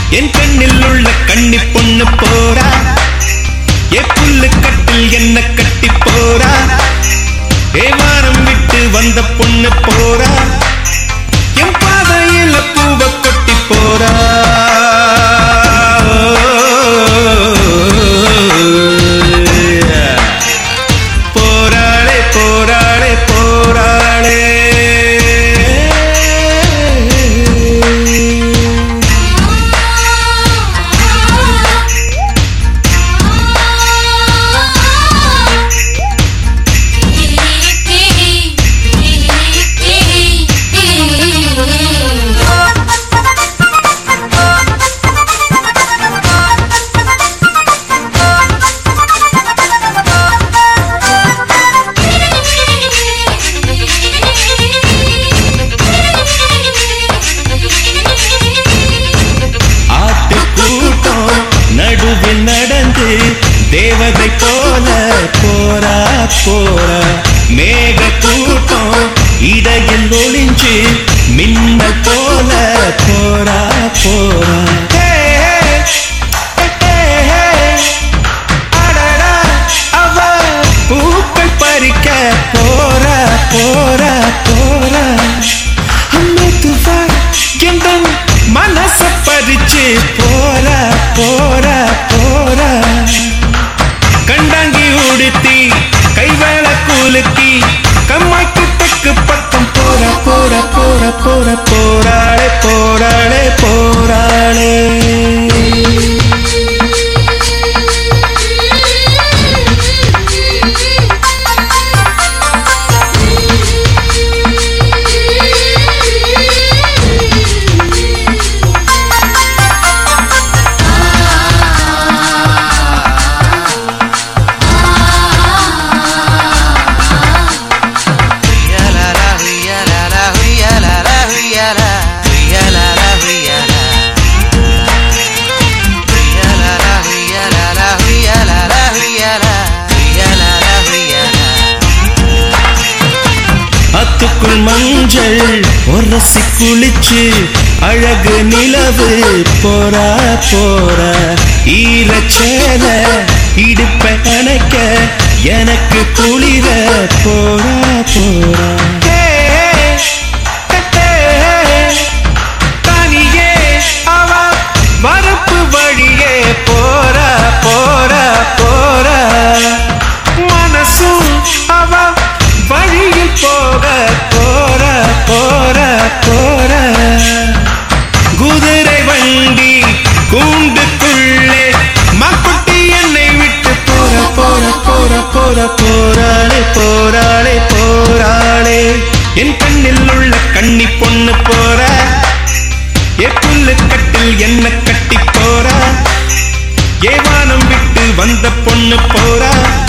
என் கண்ணில் உள்ள கண்ணி பொண்ணு போறா ஏ புல்லு கட்டில் என்ன கட்டி போறா ஏ வாரம் விட்டு வந்த பொண்ணு போறா என் பாதையில பூவ கொட்டி போறா போராளே போராளே போராளே நடந்து தேவதை போல போரா போரா மேக கூட்டம் இடையில் ஒளிஞ்சு மின்னல் போல போரா போரா அவ பூக்கள் பறிக்க போரா போரா போரா எந்த மனச பறிச்சு போரா போரா போரா கண்டாங்கி உடுத்தி கைவேள கூலுக்கி கம்மாய்க்கு தெற்கு பக்கம் போரா போரா போரா போரா போராளே போராளே போராளே அத்துக்குள் மஞ்சள் உரசி குளிச்சு அழகு நிலவு போரா போரா ஈரச்சேல இடுப்ப அணைக்க எனக்கு குளிர போரா போரா தனியே அவ வரப்பு வழியே போரா போரா போரா மனசும் அவ வழியில் போக போரா போரா போரா குதிரை வண்டி கூண்டுக்குள்ளே மக்குட்டி என்னை விட்டு போரா போரா போரா போரா போராளே போராளே போராளே என் கண்ணில் உள்ள கண்ணி பொண்ணு போரா ஏ புல்லு கட்டில் என்ன கட்டி போரா ஏ வானம் விட்டு வந்த பொண்ணு போரா